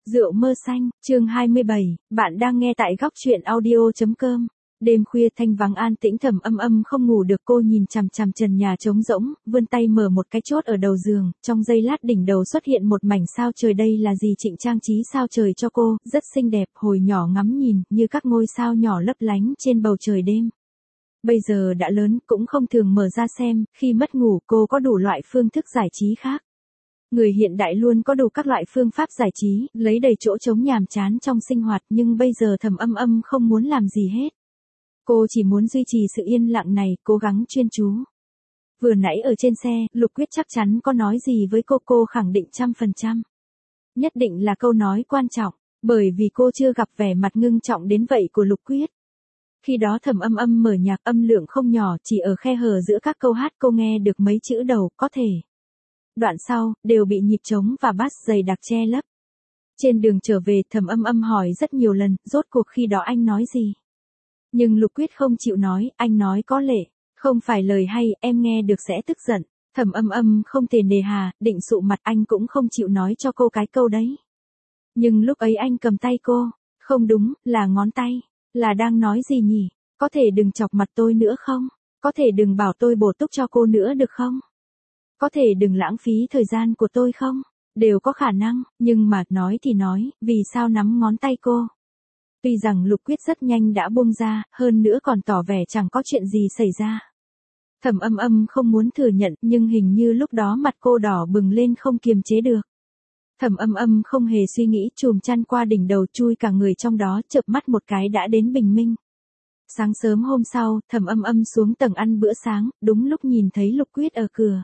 Rượu mơ xanh, chương 27, bạn đang nghe tại góc truyện audio.com. Đêm khuya thanh vắng an tĩnh Thẩm Âm Âm không ngủ được, cô nhìn chằm chằm trần nhà trống rỗng, vươn tay mở một cái chốt ở đầu giường, trong giây lát đỉnh đầu xuất hiện một mảnh sao trời, đây là gì? Trịnh trang trí sao trời cho cô, rất xinh đẹp, hồi nhỏ ngắm nhìn, như các ngôi sao nhỏ lấp lánh trên bầu trời đêm. Bây giờ đã lớn, cũng không thường mở ra xem, khi mất ngủ cô có đủ loại phương thức giải trí khác. Người hiện đại luôn có đủ các loại phương pháp giải trí, lấy đầy chỗ trống nhàm chán trong sinh hoạt, nhưng bây giờ Thẩm Âm Âm không muốn làm gì hết. Cô chỉ muốn duy trì sự yên lặng này, cố gắng chuyên chú. Vừa nãy ở trên xe, Lục Quyết chắc chắn có nói gì với cô khẳng định 100%. Nhất định là câu nói quan trọng, bởi vì cô chưa gặp vẻ mặt ngưng trọng đến vậy của Lục Quyết. Khi đó Thẩm Âm Âm mở nhạc âm lượng không nhỏ, chỉ ở khe hở giữa các câu hát cô nghe được mấy chữ đầu, có thể. Đoạn sau, đều bị nhịp trống và bass dày đặc che lấp. Trên đường trở về, Thẩm Âm Âm hỏi rất nhiều lần, rốt cuộc khi đó anh nói gì? Nhưng Lục Quyết không chịu nói, anh nói có lệ, không phải lời hay, em nghe được sẽ tức giận. Thẩm Âm Âm không thể nề hà, định sụ mặt, anh cũng không chịu nói cho cô cái câu đấy. Nhưng lúc ấy anh cầm tay cô, không đúng, là ngón tay, là đang nói gì nhỉ? Có thể đừng chọc mặt tôi nữa không? Có thể đừng bảo tôi bổ túc cho cô nữa được không? Có thể đừng lãng phí thời gian của tôi không? Đều có khả năng, nhưng mà nói thì nói, vì sao nắm ngón tay cô? Tuy rằng Lục Quyết rất nhanh đã buông ra, hơn nữa còn tỏ vẻ chẳng có chuyện gì xảy ra. Thẩm Âm Âm không muốn thừa nhận, nhưng hình như lúc đó mặt cô đỏ bừng lên không kiềm chế được. Thẩm Âm Âm không hề suy nghĩ, chùm chăn qua đỉnh đầu, chui cả người trong đó, chợp mắt một cái đã đến bình minh. Sáng sớm hôm sau, Thẩm Âm Âm xuống tầng ăn bữa sáng, đúng lúc nhìn thấy Lục Quyết ở cửa.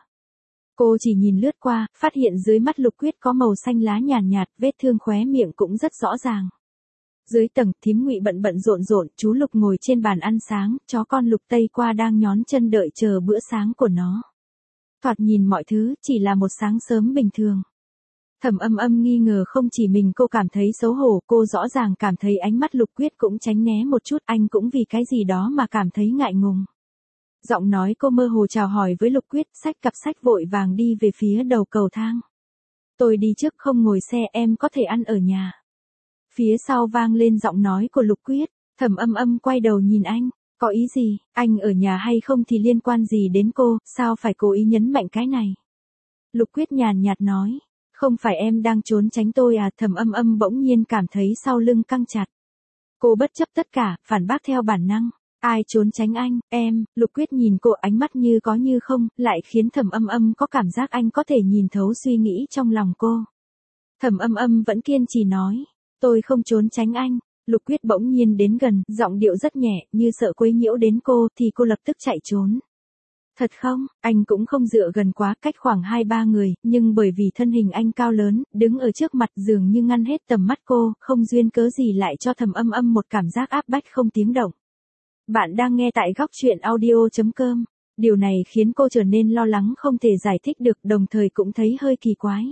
Cô chỉ nhìn lướt qua, phát hiện dưới mắt Lục Quyết có màu xanh lá nhàn nhạt, vết thương khóe miệng cũng rất rõ ràng. Dưới tầng, thím Ngụy bận bận rộn rộn, chú Lục ngồi trên bàn ăn sáng, chó con Lục Tây qua đang nhón chân đợi chờ bữa sáng của nó. Thoạt nhìn mọi thứ chỉ là một sáng sớm bình thường. Thẩm Âm Âm nghi ngờ không chỉ mình cô cảm thấy xấu hổ, cô rõ ràng cảm thấy ánh mắt Lục Quyết cũng tránh né một chút, anh cũng vì cái gì đó mà cảm thấy ngại ngùng. Giọng nói cô mơ hồ chào hỏi với Lục Quyết, xách cặp sách vội vàng đi về phía đầu cầu thang. Tôi đi trước, không ngồi xe, em có thể ăn ở nhà. Phía sau vang lên giọng nói của Lục Quyết. Thẩm Âm Âm quay đầu nhìn anh, có ý gì? Anh ở nhà hay không thì liên quan gì đến cô, sao phải cố ý nhấn mạnh cái này? Lục Quyết nhàn nhạt nói, không phải em đang trốn tránh tôi à? Thẩm Âm Âm bỗng nhiên cảm thấy sau lưng căng chặt. Cô bất chấp tất cả, phản bác theo bản năng. Ai trốn tránh anh, em? Lục Quyết nhìn cô, ánh mắt như có như không, lại khiến Thẩm Âm Âm có cảm giác anh có thể nhìn thấu suy nghĩ trong lòng cô. Thẩm Âm Âm vẫn kiên trì nói, tôi không trốn tránh anh. Lục Quyết bỗng nhiên đến gần, giọng điệu rất nhẹ, như sợ quấy nhiễu đến cô, thì cô lập tức chạy trốn. Thật không? Anh cũng không dựa gần quá, cách khoảng 2-3 người, nhưng bởi vì thân hình anh cao lớn, đứng ở trước mặt dường như ngăn hết tầm mắt cô, không duyên cớ gì lại cho Thẩm Âm Âm một cảm giác áp bách không tiếng động. Bạn đang nghe tại góc truyện audio.com. Điều này khiến cô trở nên lo lắng không thể giải thích được, đồng thời cũng thấy hơi kỳ quái.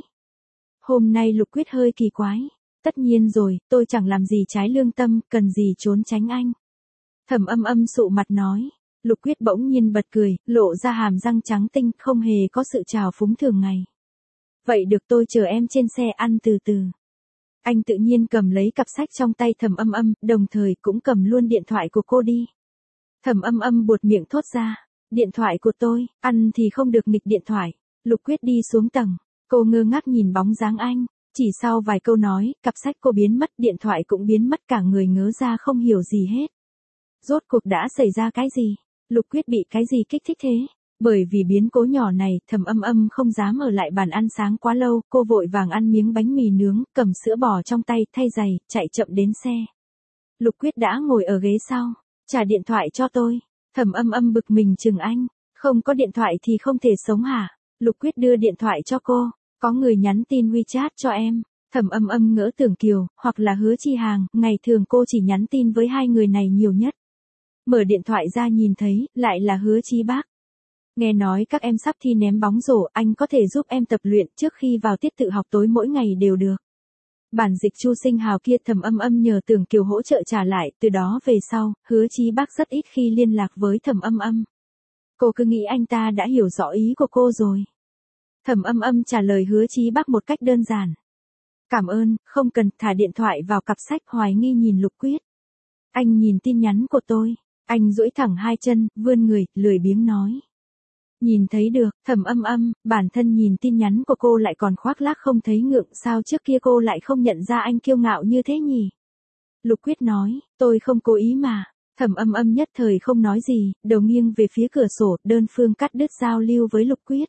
Hôm nay Lục Quyết hơi kỳ quái. Tất nhiên rồi, tôi chẳng làm gì trái lương tâm, cần gì trốn tránh anh. Thẩm Âm Âm sụ mặt nói. Lục Quyết bỗng nhiên bật cười, lộ ra hàm răng trắng tinh, không hề có sự trào phúng thường ngày. Vậy được, tôi chờ em trên xe, ăn từ từ. Anh tự nhiên cầm lấy cặp sách trong tay Thẩm Âm Âm, đồng thời cũng cầm luôn điện thoại của cô đi. Thẩm Âm Âm buột miệng thốt ra, điện thoại của tôi, ăn thì không được nghịch điện thoại. Lục Quyết đi xuống tầng, cô ngơ ngác nhìn bóng dáng anh, chỉ sau vài câu nói, cặp sách cô biến mất, điện thoại cũng biến mất, cả người ngớ ra không hiểu gì hết. Rốt cuộc đã xảy ra cái gì? Lục Quyết bị cái gì kích thích thế? Bởi vì biến cố nhỏ này, Thẩm Âm Âm không dám ở lại bàn ăn sáng quá lâu, cô vội vàng ăn miếng bánh mì nướng, cầm sữa bò trong tay, thay giày, chạy chậm đến xe. Lục Quyết đã ngồi ở ghế sau. Trả điện thoại cho tôi. Thẩm Âm Âm bực mình chừng anh. Không có điện thoại thì không thể sống hả? Lục Quyết đưa điện thoại cho cô. Có người nhắn tin WeChat cho em. Thẩm Âm Âm ngỡ Tưởng Kiều, hoặc là Hứa Chi Hàng, ngày thường cô chỉ nhắn tin với hai người này nhiều nhất. Mở điện thoại ra nhìn thấy, lại là Hứa Chi Bác. Nghe nói các em sắp thi ném bóng rổ, anh có thể giúp em tập luyện trước khi vào tiết tự học tối mỗi ngày đều được. Bản dịch Chu Sinh Hào kia Thẩm Âm Âm nhờ Tưởng Kiều hỗ trợ trả lại, từ đó về sau, Hứa Chí Bác rất ít khi liên lạc với Thẩm Âm Âm. Cô cứ nghĩ anh ta đã hiểu rõ ý của cô rồi. Thẩm Âm Âm trả lời Hứa Chí Bác một cách đơn giản. Cảm ơn, không cần, thả điện thoại vào cặp sách, hoài nghi nhìn Lục Quyết. Anh nhìn tin nhắn của tôi. Anh duỗi thẳng hai chân, vươn người, lười biếng nói. Nhìn thấy được, Thẩm Âm Âm, bản thân nhìn tin nhắn của cô lại còn khoác lác không thấy ngượng, sao trước kia cô lại không nhận ra anh kiêu ngạo như thế nhỉ? Lục Quyết nói, tôi không cố ý mà. Thẩm Âm Âm nhất thời không nói gì, đầu nghiêng về phía cửa sổ, đơn phương cắt đứt giao lưu với Lục Quyết.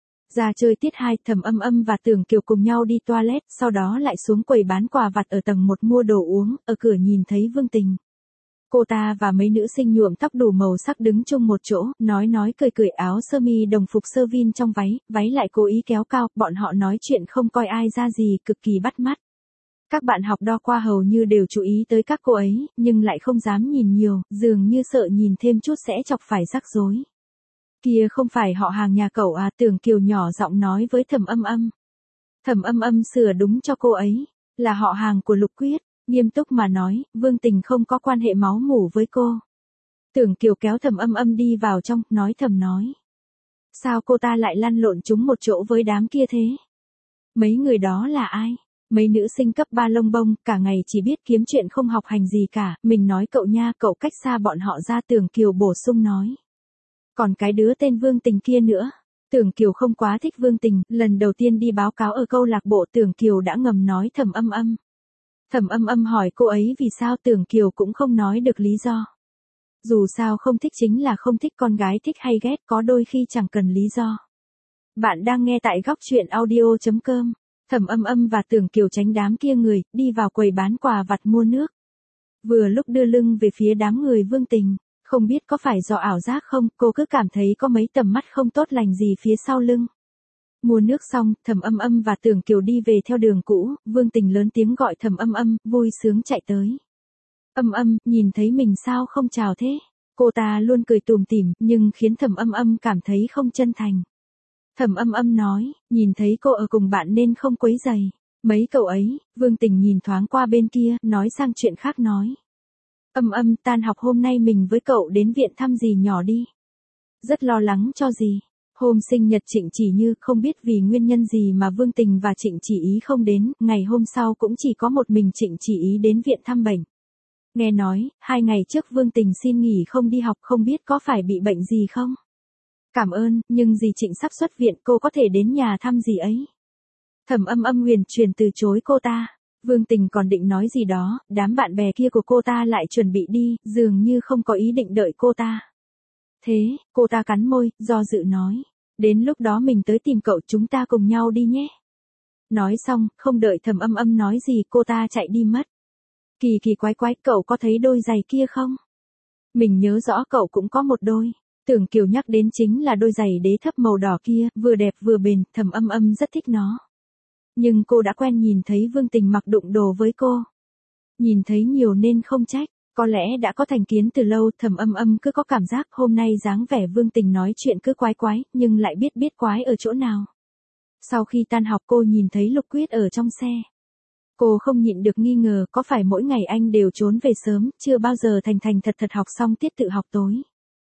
Ra chơi tiết 2, Thẩm Âm Âm và Tưởng Kiều cùng nhau đi toilet, sau đó lại xuống quầy bán quà vặt ở tầng 1 mua đồ uống, ở cửa nhìn thấy Vương Tình. Cô ta và mấy nữ sinh nhuộm tóc đủ màu sắc đứng chung một chỗ, nói cười áo sơ mi đồng phục sơ vin trong váy lại cố ý kéo cao, bọn họ nói chuyện không coi ai ra gì, cực kỳ bắt mắt. Các bạn học đo qua hầu như đều chú ý tới các cô ấy, nhưng lại không dám nhìn nhiều, dường như sợ nhìn thêm chút sẽ chọc phải rắc rối. Kia không phải họ hàng nhà cậu à? Tưởng Kiều nhỏ giọng nói với Thẩm Âm Âm. Thẩm Âm Âm sửa đúng cho cô ấy, là họ hàng của Lục Quyết, nghiêm túc mà nói, Vương Tình không có quan hệ máu mủ với cô. Tưởng Kiều kéo Thẩm Âm Âm đi vào trong, nói thầm nói. Sao cô ta lại lăn lộn chúng một chỗ với đám kia thế? Mấy người đó là ai? Mấy nữ sinh cấp 3 lông bông, cả ngày chỉ biết kiếm chuyện không học hành gì cả, mình nói cậu nha, cậu cách xa bọn họ ra. Tưởng Kiều bổ sung nói. Còn cái đứa tên Vương Tình kia nữa. Tưởng Kiều không quá thích Vương Tình, lần đầu tiên đi báo cáo ở câu lạc bộ Tưởng Kiều đã ngầm nói Thẩm Âm Âm. Thẩm Âm Âm hỏi cô ấy vì sao, Tưởng Kiều cũng không nói được lý do. Dù sao không thích chính là không thích, con gái thích hay ghét có đôi khi chẳng cần lý do. Bạn đang nghe tại góc truyện audio.com. Thẩm Âm Âm và Tưởng Kiều tránh đám kia người, đi vào quầy bán quà vặt mua nước. Vừa lúc đưa lưng về phía đám người Vương Tình, không biết có phải do ảo giác không, cô cứ cảm thấy có mấy tầm mắt không tốt lành gì phía sau lưng. Mua nước xong, Thẩm Âm Âm và Tưởng Kiều đi về theo đường cũ, Vương Tình lớn tiếng gọi Thẩm Âm Âm, vui sướng chạy tới. Âm Âm, nhìn thấy mình sao không chào thế? Cô ta luôn cười tủm tỉm, nhưng khiến Thẩm Âm Âm cảm thấy không chân thành. Thẩm Âm Âm nói, nhìn thấy cô ở cùng bạn nên không quấy rầy. Mấy cậu ấy, Vương Tình nhìn thoáng qua bên kia, nói sang chuyện khác nói. Âm Âm, tan học hôm nay mình với cậu đến viện thăm dì nhỏ đi. Rất lo lắng cho dì. Hôm sinh nhật Trịnh Chỉ Như, không biết vì nguyên nhân gì mà Vương Tình và Trịnh Chỉ Ý không đến, ngày hôm sau cũng chỉ có một mình Trịnh Chỉ Ý đến viện thăm bệnh. Nghe nói, 2 ngày trước Vương Tình xin nghỉ không đi học, không biết có phải bị bệnh gì không? Cảm ơn, nhưng dì Trịnh sắp xuất viện, cô có thể đến nhà thăm dì ấy. Thẩm Âm Âm huyền truyền từ chối cô ta. Vương Tình còn định nói gì đó, đám bạn bè kia của cô ta lại chuẩn bị đi, dường như không có ý định đợi cô ta. Thế, cô ta cắn môi, do dự nói. Đến lúc đó mình tới tìm cậu, chúng ta cùng nhau đi nhé. Nói xong, không đợi Thẩm Âm Âm nói gì, cô ta chạy đi mất. Kỳ quái, cậu có thấy đôi giày kia không? Mình nhớ rõ cậu cũng có một đôi. Tưởng Kiều nhắc đến chính là đôi giày đế thấp màu đỏ kia, vừa đẹp vừa bền, Thẩm Âm Âm rất thích nó. Nhưng cô đã quen nhìn thấy Vương Tình mặc đụng đồ với cô. Nhìn thấy nhiều nên không trách, có lẽ đã có thành kiến từ lâu. Thẩm Âm Âm cứ có cảm giác hôm nay dáng vẻ Vương Tình nói chuyện cứ quái, nhưng lại biết quái ở chỗ nào. Sau khi tan học cô nhìn thấy Lục Quyết ở trong xe. Cô không nhịn được nghi ngờ, có phải mỗi ngày anh đều trốn về sớm, chưa bao giờ thành thật học xong tiết tự học tối.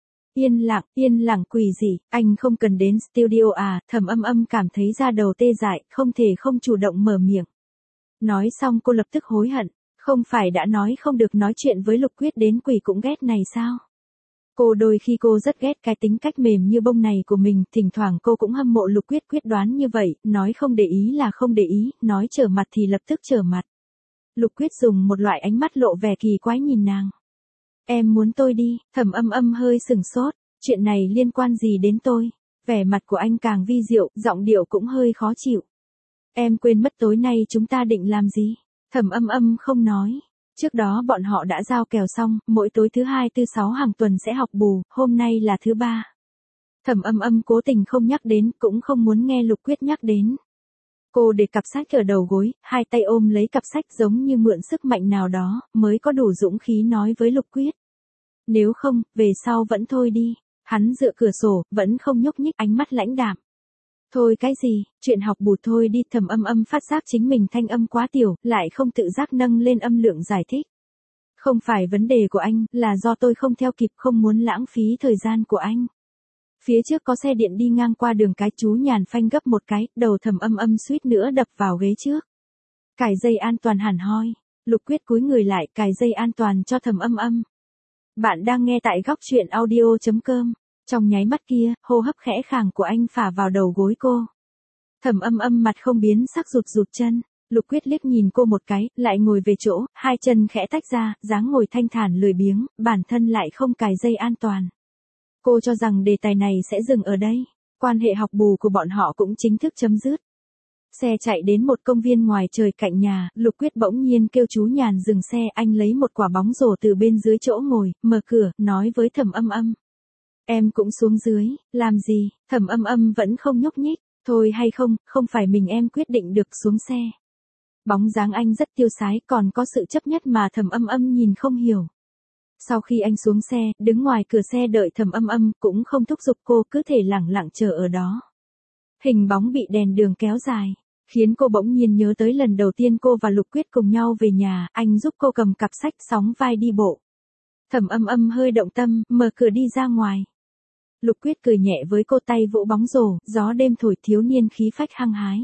Yên lặng quỷ gì, anh không cần đến studio à? Thẩm Âm Âm cảm thấy da đầu tê dại, không thể không chủ động mở miệng. Nói xong cô lập tức hối hận, không phải đã nói không được nói chuyện với Lục Quyết đến quỷ cũng ghét này sao? Đôi khi cô rất ghét cái tính cách mềm như bông này của mình, thỉnh thoảng cô cũng hâm mộ Lục Quyết quyết đoán như vậy, nói không để ý là không để ý, nói trở mặt thì lập tức trở mặt. Lục Quyết dùng một loại ánh mắt lộ vẻ kỳ quái nhìn nàng. Em muốn tôi đi? Thẩm Âm Âm hơi sừng sốt, chuyện này liên quan gì đến tôi? Vẻ mặt của anh càng vi diệu, giọng điệu cũng hơi khó chịu. Em quên mất tối nay chúng ta định làm gì? Thẩm Âm Âm không nói. Trước đó bọn họ đã giao kèo xong, mỗi tối thứ 2, thứ 6 hàng tuần sẽ học bù, hôm nay là thứ 3. Thẩm Âm Âm cố tình không nhắc đến, cũng không muốn nghe Lục Quyết nhắc đến. Cô để cặp sách ở đầu gối, hai tay ôm lấy cặp sách giống như mượn sức mạnh nào đó, mới có đủ dũng khí nói với Lục Quyết. Nếu không, về sau vẫn thôi đi. Hắn dựa cửa sổ, vẫn không nhúc nhích, ánh mắt lãnh đạm. Thôi cái gì, chuyện học bù thôi đi. Thẩm Âm Âm phát giác chính mình thanh âm quá tiểu, lại không tự giác nâng lên âm lượng giải thích. Không phải vấn đề của anh, là do tôi không theo kịp, không muốn lãng phí thời gian của anh. Phía trước có xe điện đi ngang qua đường cái, chú nhàn phanh gấp một cái, đầu Thẩm Âm Âm suýt nữa đập vào ghế trước. Cài dây an toàn hẳn hoi. Lục Quyết cúi người lại cài dây an toàn cho Thẩm Âm Âm. Bạn đang nghe tại góc truyện audio.com. Trong nháy mắt kia, hô hấp khẽ khàng của anh phả vào đầu gối cô. Thẩm Âm Âm mặt không biến sắc rụt rụt chân. Lục Quyết liếc nhìn cô một cái, lại ngồi về chỗ, hai chân khẽ tách ra, dáng ngồi thanh thản lười biếng, bản thân lại không cài dây an toàn. Cô cho rằng đề tài này sẽ dừng ở đây. Quan hệ học bù của bọn họ cũng chính thức chấm dứt. Xe chạy đến một công viên ngoài trời cạnh nhà, Lục Quyết bỗng nhiên kêu chú Nhàn dừng xe, anh lấy một quả bóng rổ từ bên dưới chỗ ngồi, mở cửa, nói với Thẩm Âm Âm. Em cũng xuống dưới, làm gì? Thẩm Âm Âm vẫn không nhúc nhích, thôi hay không, không phải mình em quyết định được xuống xe. Bóng dáng anh rất tiêu sái, còn có sự chấp nhất mà Thẩm Âm Âm nhìn không hiểu. Sau khi anh xuống xe, đứng ngoài cửa xe đợi Thẩm Âm Âm, cũng không thúc giục cô, cứ thể lẳng lặng chờ ở đó. Hình bóng bị đèn đường kéo dài, khiến cô bỗng nhiên nhớ tới lần đầu tiên cô và Lục Quyết cùng nhau về nhà, anh giúp cô cầm cặp sách sóng vai đi bộ. Thẩm Âm Âm hơi động tâm, mở cửa đi ra ngoài. Lục Quyết cười nhẹ với cô, tay vỗ bóng rổ, gió đêm thổi, thiếu niên khí phách hăng hái.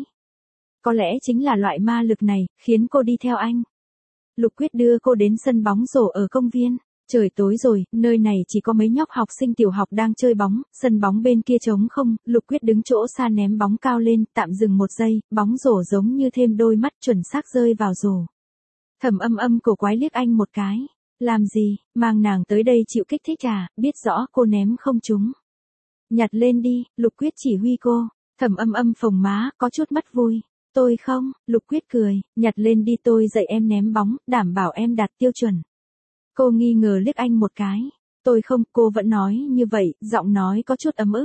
Có lẽ chính là loại ma lực này, khiến cô đi theo anh. Lục Quyết đưa cô đến sân bóng rổ ở công viên. Trời tối rồi, nơi này chỉ có mấy nhóc học sinh tiểu học đang chơi bóng, sân bóng bên kia trống không, Lục Quyết đứng chỗ xa ném bóng cao lên, tạm dừng một giây, bóng rổ giống như thêm đôi mắt chuẩn xác rơi vào rổ. Thẩm Âm Âm cổ quái liếc anh một cái. Làm gì, mang nàng tới đây chịu kích thích à, biết rõ cô ném không trúng. Nhặt lên đi, Lục Quyết chỉ huy cô. Thẩm Âm Âm phồng má, có chút mất vui. Tôi không, Lục Quyết cười, nhặt lên đi, tôi dạy em ném bóng, đảm bảo em đạt tiêu chuẩn. Cô nghi ngờ liếc anh một cái. Tôi không, cô vẫn nói như vậy, giọng nói có chút ấm ức.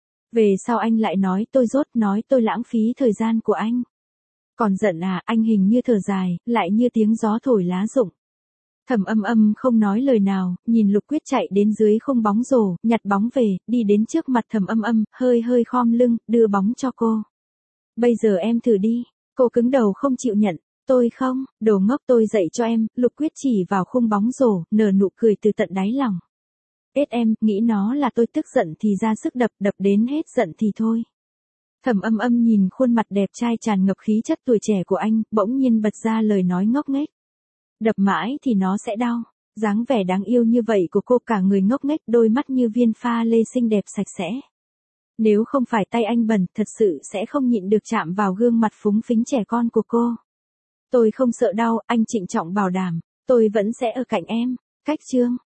Về sau anh lại nói tôi dốt, nói tôi lãng phí thời gian của anh. Còn giận à, anh hình như thở dài, lại như tiếng gió thổi lá rụng. Thẩm Âm Âm không nói lời nào, nhìn Lục Quyết chạy đến dưới khung bóng rổ, nhặt bóng về, đi đến trước mặt Thẩm Âm Âm, hơi hơi khom lưng, đưa bóng cho cô. Bây giờ em thử đi. Cô cứng đầu không chịu nhận. Tôi không, đồ ngốc, tôi dạy cho em. Lục Quyết chỉ vào khung bóng rổ, nở nụ cười từ tận đáy lòng. Em, nghĩ nó là tôi tức giận thì ra sức đập, đập đến hết giận thì thôi. Thẩm Âm Âm nhìn khuôn mặt đẹp trai tràn ngập khí chất tuổi trẻ của anh, bỗng nhiên bật ra lời nói ngốc nghếch. Đập mãi thì nó sẽ đau. Dáng vẻ đáng yêu như vậy của cô, cả người ngốc nghếch, đôi mắt như viên pha lê xinh đẹp sạch sẽ. Nếu không phải tay anh bẩn, thật sự sẽ không nhịn được chạm vào gương mặt phúng phính trẻ con của cô. Tôi không sợ đau, anh trịnh trọng bảo đảm. Tôi vẫn sẽ ở cạnh em. Cách chương.